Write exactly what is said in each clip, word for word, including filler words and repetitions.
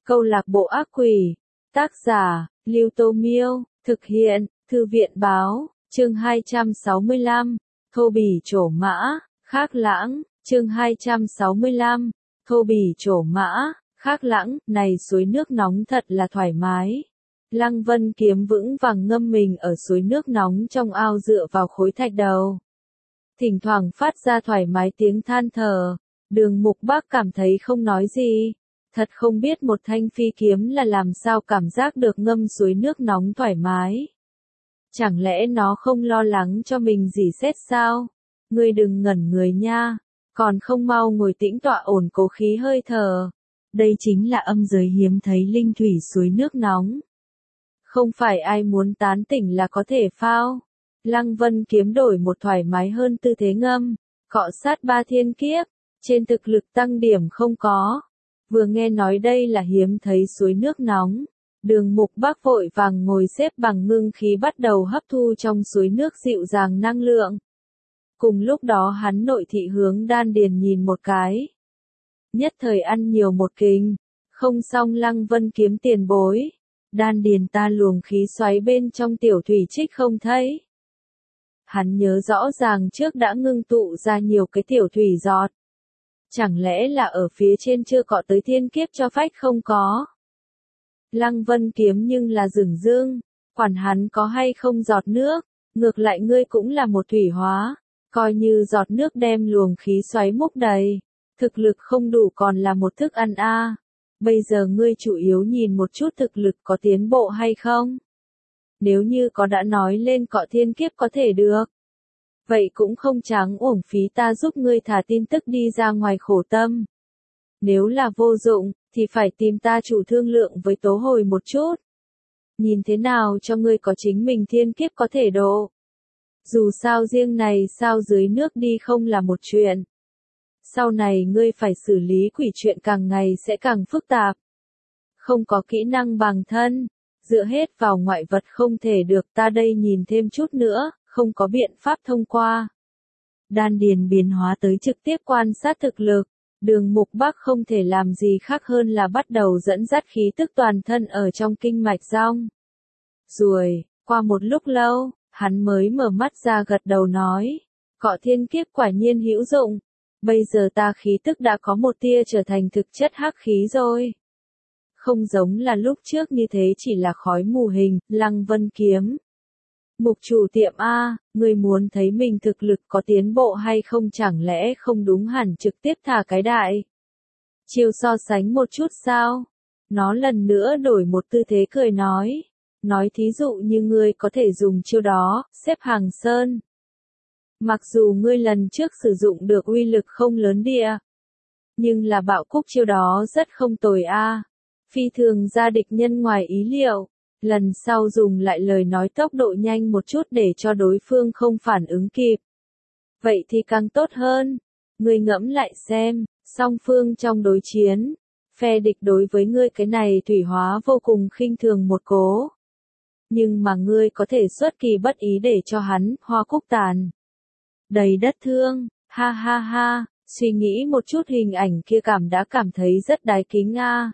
Câu lạc bộ ác quỷ. Tác giả, Lưu Tô Miêu. Thực hiện, Thư viện Báo. Chương hai trăm sáu mươi lăm. Thô bỉ trổ mã. Khác lãng. Chương hai trăm sáu mươi lăm. Thô bỉ trổ mã. Khác lãng. Này suối nước nóng thật là thoải mái. Lăng Vân Kiếm vững vàng ngâm mình ở suối nước nóng trong ao dựa vào khối thạch đầu. Thỉnh thoảng phát ra thoải mái tiếng than thở. Đường Mục Bác cảm thấy không nói gì. Thật không biết một thanh phi kiếm là làm sao cảm giác được ngâm suối nước nóng thoải mái. Chẳng lẽ nó không lo lắng cho mình rỉ sét sao? Ngươi đừng ngẩn người nha, còn không mau ngồi tĩnh tọa ổn cố khí hơi thở. Đây chính là âm giới hiếm thấy linh thủy suối nước nóng. Không phải ai muốn tán tỉnh là có thể phao. Lăng Vân Kiếm đổi một thoải mái hơn tư thế ngâm, cọ sát ba thiên kiếp, trên thực lực tăng điểm không có. Vừa nghe nói đây là hiếm thấy suối nước nóng, Đường Mục Bác vội vàng ngồi xếp bằng ngưng khí bắt đầu hấp thu trong suối nước dịu dàng năng lượng. Cùng lúc đó hắn nội thị hướng đan điền nhìn một cái. Nhất thời ăn nhiều một kình, không xong Lăng Vân Kiếm tiền bối. Đan điền ta luồng khí xoáy bên trong tiểu thủy trích không thấy. Hắn nhớ rõ ràng trước đã ngưng tụ ra nhiều cái tiểu thủy giọt. Chẳng lẽ là ở phía trên chưa cọ tới thiên kiếp cho phách không có. Lăng Vân Kiếm nhưng là dửng dưng, quản hắn có hay không giọt nước, ngược lại ngươi cũng là một thủy hóa, coi như giọt nước đem luồng khí xoáy múc đầy, thực lực không đủ còn là một thức ăn a. À. Bây giờ ngươi chủ yếu nhìn một chút thực lực có tiến bộ hay không. Nếu như có đã nói lên cọ thiên kiếp có thể được. Vậy cũng không trắng uổng phí ta giúp ngươi thả tin tức đi ra ngoài khổ tâm. Nếu là vô dụng, thì phải tìm ta chủ thương lượng với Tố Hồi một chút. Nhìn thế nào cho ngươi có chính mình thiên kiếp có thể độ. Dù sao riêng này sao dưới nước đi không là một chuyện. Sau này ngươi phải xử lý quỷ chuyện càng ngày sẽ càng phức tạp. Không có kỹ năng bằng thân, dựa hết vào ngoại vật không thể được, ta đây nhìn thêm chút nữa, không có biện pháp thông qua. Đan điền biến hóa tới trực tiếp quan sát thực lực, Đường Mục Bác không thể làm gì khác hơn là bắt đầu dẫn dắt khí tức toàn thân ở trong kinh mạch rong. Rồi, qua một lúc lâu, hắn mới mở mắt ra gật đầu nói, cọ thiên kiếp quả nhiên hữu dụng. Bây giờ ta khí tức đã có một tia trở thành thực chất hắc khí rồi. Không giống là lúc trước như thế chỉ là khói mù hình, Lăng Vân Kiếm. Mục chủ tiệm A, người muốn thấy mình thực lực có tiến bộ hay không, chẳng lẽ không đúng hẳn trực tiếp thả cái đại. Chiêu so sánh một chút sao? Nó lần nữa đổi một tư thế cười nói. Nói thí dụ như ngươi có thể dùng chiêu đó, xếp hàng sơn. Mặc dù ngươi lần trước sử dụng được uy lực không lớn địa. Nhưng là bạo cúc chiêu đó rất không tồi a. Phi thường ra địch nhân ngoài ý liệu. Lần sau dùng lại lời nói tốc độ nhanh một chút để cho đối phương không phản ứng kịp. Vậy thì càng tốt hơn. Ngươi ngẫm lại xem, song phương trong đối chiến. Phe địch đối với ngươi cái này thủy hóa vô cùng khinh thường một cố. Nhưng mà ngươi có thể xuất kỳ bất ý để cho hắn hoa cúc tàn. Đầy đất thương, ha ha ha, suy nghĩ một chút hình ảnh kia cảm đã cảm thấy rất đái kính a.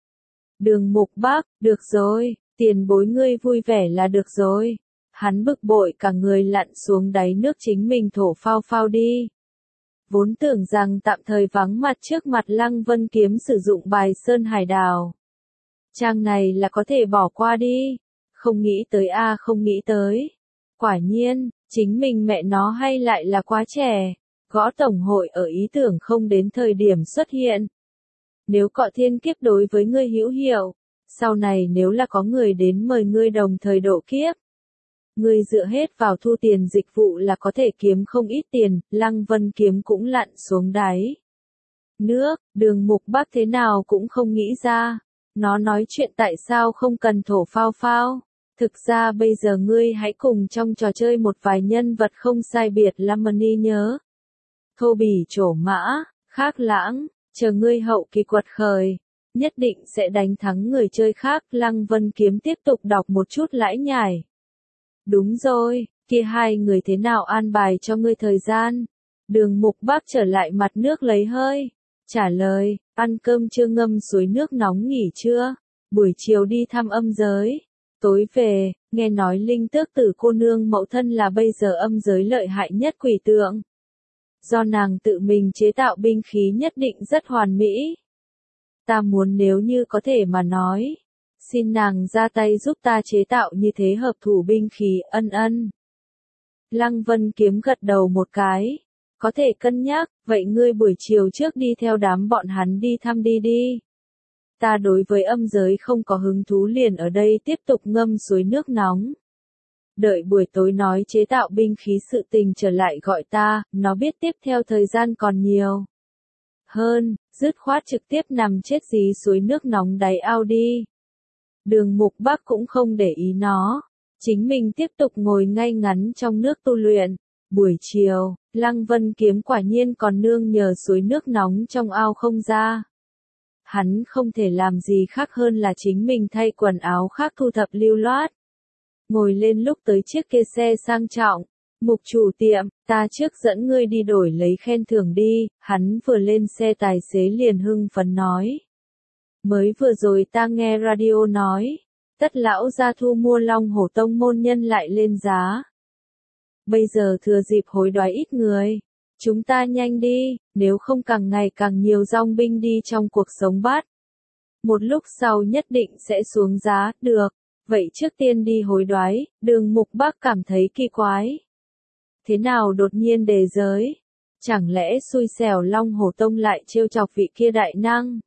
Đường Mục Bác, được rồi, tiền bối ngươi vui vẻ là được rồi. Hắn bực bội cả người lặn xuống đáy nước chính mình thổ phao phao đi. Vốn tưởng rằng tạm thời vắng mặt trước mặt Lăng Vân Kiếm sử dụng bài Sơn Hải Đào. Trang này là có thể bỏ qua đi. Không nghĩ tới a không nghĩ tới. Quả nhiên, chính mình mẹ nó hay lại là quá trẻ. Gõ tổng hội ở ý tưởng không đến thời điểm xuất hiện. Nếu cọ thiên kiếp đối với ngươi hữu hiệu, sau này nếu là có người đến mời ngươi đồng thời độ kiếp, ngươi dựa hết vào thu tiền dịch vụ là có thể kiếm không ít tiền. Lăng Vân Kiếm cũng lặn xuống đáy nước, Đường Mục Bác thế nào cũng không nghĩ ra. Nó nói chuyện tại sao không cần thổ phao phao. Thực ra bây giờ ngươi hãy cùng trong trò chơi một vài nhân vật không sai biệt Lamani nhớ. Thô bỉ trổ mã, khác lãng, chờ ngươi hậu kỳ quật khởi, nhất định sẽ đánh thắng người chơi khác. Lăng Vân Kiếm tiếp tục đọc một chút lãi nhải. Đúng rồi, kia hai người thế nào an bài cho ngươi thời gian? Đường Mục Bác trở lại mặt nước lấy hơi. Trả lời, Ăn cơm chưa ngâm suối nước nóng nghỉ trưa, buổi chiều đi thăm âm giới. Tối về, nghe nói linh tước tử cô nương mẫu thân là bây giờ âm giới lợi hại nhất quỷ tượng. Do nàng tự mình chế tạo binh khí nhất định rất hoàn mỹ. Ta muốn nếu như có thể mà nói, xin nàng ra tay giúp ta chế tạo như thế hợp thủ binh khí. Ân ân. Lăng Vân Kiếm gật đầu một cái. Có thể cân nhắc, vậy ngươi buổi chiều trước đi theo đám bọn hắn đi thăm đi đi. Ta đối với âm giới không có hứng thú liền ở đây tiếp tục ngâm suối nước nóng. Đợi buổi tối nói chế tạo binh khí sự tình trở lại gọi ta, nó biết tiếp theo thời gian còn nhiều. Hơn, dứt khoát trực tiếp nằm chết dí suối nước nóng đáy ao đi. Đường Mục Bắc cũng không để ý nó. Chính mình tiếp tục ngồi ngay ngắn trong nước tu luyện. Buổi chiều, Lăng Vân Kiếm quả nhiên còn nương nhờ suối nước nóng trong ao không ra. Hắn không thể làm gì khác hơn là chính mình thay quần áo khác thu thập lưu loát. Ngồi lên lúc tới chiếc kia xe sang trọng. Mục chủ tiệm, ta trước dẫn ngươi đi đổi lấy khen thưởng đi. Hắn vừa lên xe tài xế liền hưng phấn nói. Mới vừa rồi ta nghe radio nói. Tất lão gia thu mua Long Hổ Tông môn nhân lại lên giá. Bây giờ thừa dịp hối đoái ít người. Chúng ta nhanh đi, nếu không càng ngày càng nhiều dòng binh đi trong cuộc sống bát. Một lúc sau nhất định sẽ xuống giá, được. Vậy trước tiên đi hối đoái, Đường Mục Bắc cảm thấy kỳ quái. Thế nào đột nhiên đề giới? Chẳng lẽ xui xẻo Long Hổ Tông lại trêu chọc vị kia đại năng?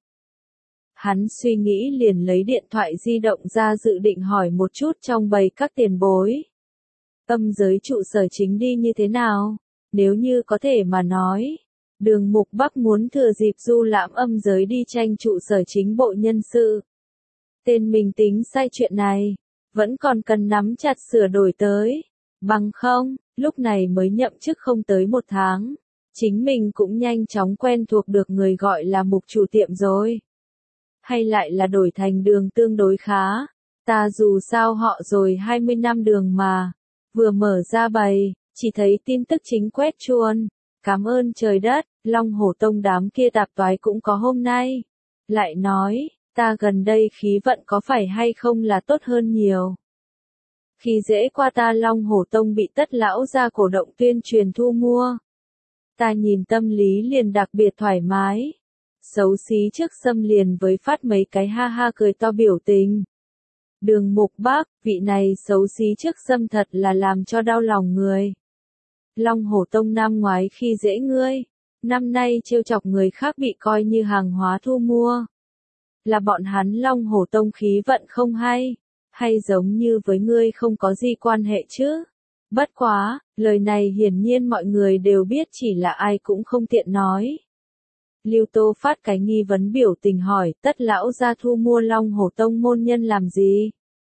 Hắn suy nghĩ liền lấy điện thoại di động ra dự định hỏi một chút trong bầy các tiền bối. Âm giới trụ sở chính đi như thế nào? Nếu như có thể mà nói, Đường Mục Bắc muốn thừa dịp du lãm âm giới đi tranh trụ sở chính bộ nhân sự. Tên mình tính sai chuyện này, vẫn còn cần nắm chặt sửa đổi tới. Bằng không, lúc này mới nhậm chức không tới một tháng. Chính mình cũng nhanh chóng quen thuộc được người gọi là mục chủ tiệm rồi. Hay lại là đổi thành Đường tương đối khá. Ta dù sao họ rồi hai mươi năm Đường mà. Vừa mở ra bày, chỉ thấy tin tức chính quét chuông. Cảm ơn trời đất, Long Hổ Tông đám kia tạp toái cũng có hôm nay. Lại nói, ta gần đây khí vận có phải hay không là tốt hơn nhiều. Khi dễ qua ta Long Hổ Tông bị tất lão ra cổ động tuyên truyền thu mua. Ta nhìn tâm lý liền đặc biệt thoải mái. Xấu xí trước xâm liền với phát mấy cái ha ha cười to biểu tình. Đường Mục Bắc, vị này xấu xí trước xâm thật là làm cho đau lòng người. Long Hổ Tông năm ngoái khi dễ ngươi, năm nay trêu chọc người khác bị coi như hàng hóa thu mua. Là bọn hắn Long Hổ Tông khí vận không hay, hay giống như với ngươi không có gì quan hệ chứ? Bất quá, lời này hiển nhiên mọi người đều biết chỉ là ai cũng không tiện nói. Lưu Tô phát cái nghi vấn biểu tình hỏi, tất lão gia thu mua Long Hổ Tông môn nhân làm gì?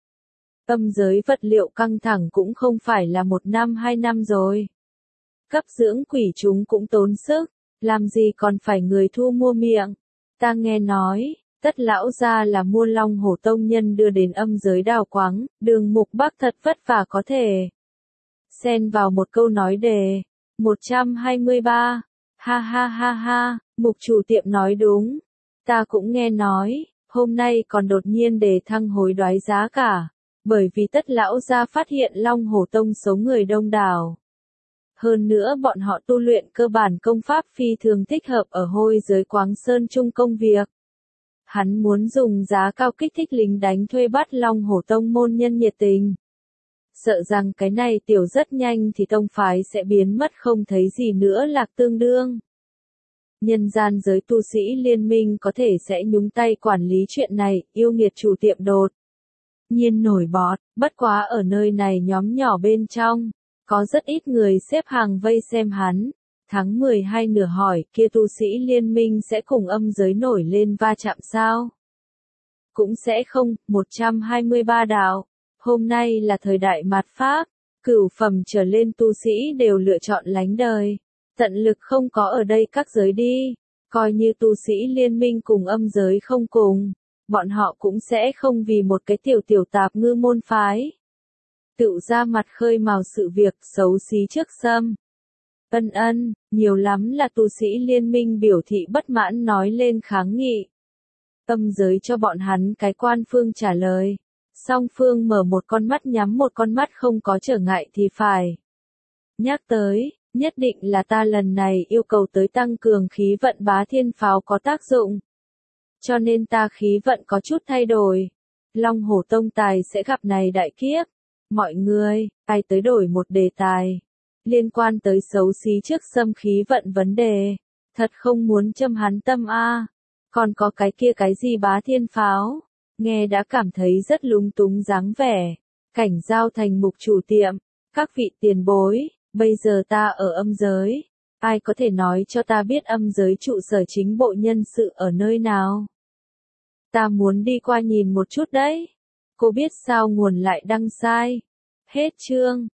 Âm giới vật liệu căng thẳng cũng không phải là một năm hai năm rồi. Cấp dưỡng quỷ chúng cũng tốn sức, làm gì còn phải người thu mua miệng. Ta nghe nói, tất lão gia là mua Long Hổ Tông nhân đưa đến âm giới đào quáng, Đường Mục Bắc thật vất vả có thể. Xen vào một câu nói đề, một trăm hai mươi ba, ha ha ha ha, mục chủ tiệm nói đúng. Ta cũng nghe nói, hôm nay còn đột nhiên đề thăng hối đoái giá cả, bởi vì tất lão gia phát hiện Long Hổ Tông số người đông đảo. Hơn nữa bọn họ tu luyện cơ bản công pháp phi thường thích hợp ở hôi giới Quáng Sơn chung công việc. Hắn muốn dùng giá cao kích thích lính đánh thuê bắt Long Hổ Tông môn nhân nhiệt tình. Sợ rằng cái này tiểu rất nhanh thì tông phái sẽ biến mất không thấy gì nữa lạc tương đương. Nhân gian giới tu sĩ liên minh có thể sẽ nhúng tay quản lý chuyện này, yêu nghiệt chủ tiệm đột nhiên nổi bọt, bất quá ở nơi này nhóm nhỏ bên trong, có rất ít người xếp hàng vây xem hắn. Tháng mười hai nửa hỏi, kia tu sĩ liên minh sẽ cùng âm giới nổi lên va chạm sao? Cũng sẽ không, một trăm hai mươi ba đạo. Hôm nay là thời đại mạt Pháp, cửu phẩm trở lên tu sĩ đều lựa chọn lánh đời. Tận lực không có ở đây các giới đi. Coi như tu sĩ liên minh cùng âm giới không cùng, bọn họ cũng sẽ không vì một cái tiểu tiểu tạp ngư môn phái. Tự ra mặt khơi mào sự việc xấu xí trước xâm. Ân ân, nhiều lắm là tu sĩ liên minh biểu thị bất mãn nói lên kháng nghị. Âm giới cho bọn hắn cái quan phương trả lời. Song phương mở một con mắt nhắm một con mắt không có trở ngại thì phải. Nhắc tới, nhất định là ta lần này yêu cầu tới tăng cường khí vận bá thiên pháo có tác dụng. Cho nên ta khí vận có chút thay đổi. Long Hổ Tông tài sẽ gặp này đại kiếp. Mọi người, ai tới đổi một đề tài. Liên quan tới xấu xí trước xâm khí vận vấn đề. Thật không muốn châm hắn tâm a. Còn có cái kia cái gì bá thiên pháo. Nghe đã cảm thấy rất lúng túng dáng vẻ. Cảnh giao thành mục chủ tiệm. Các vị tiền bối, bây giờ ta ở âm giới. Ai có thể nói cho ta biết âm giới trụ sở chính bộ nhân sự ở nơi nào? Ta muốn đi qua nhìn một chút đấy. Cô biết sao nguồn lại đăng sai. Hết chương.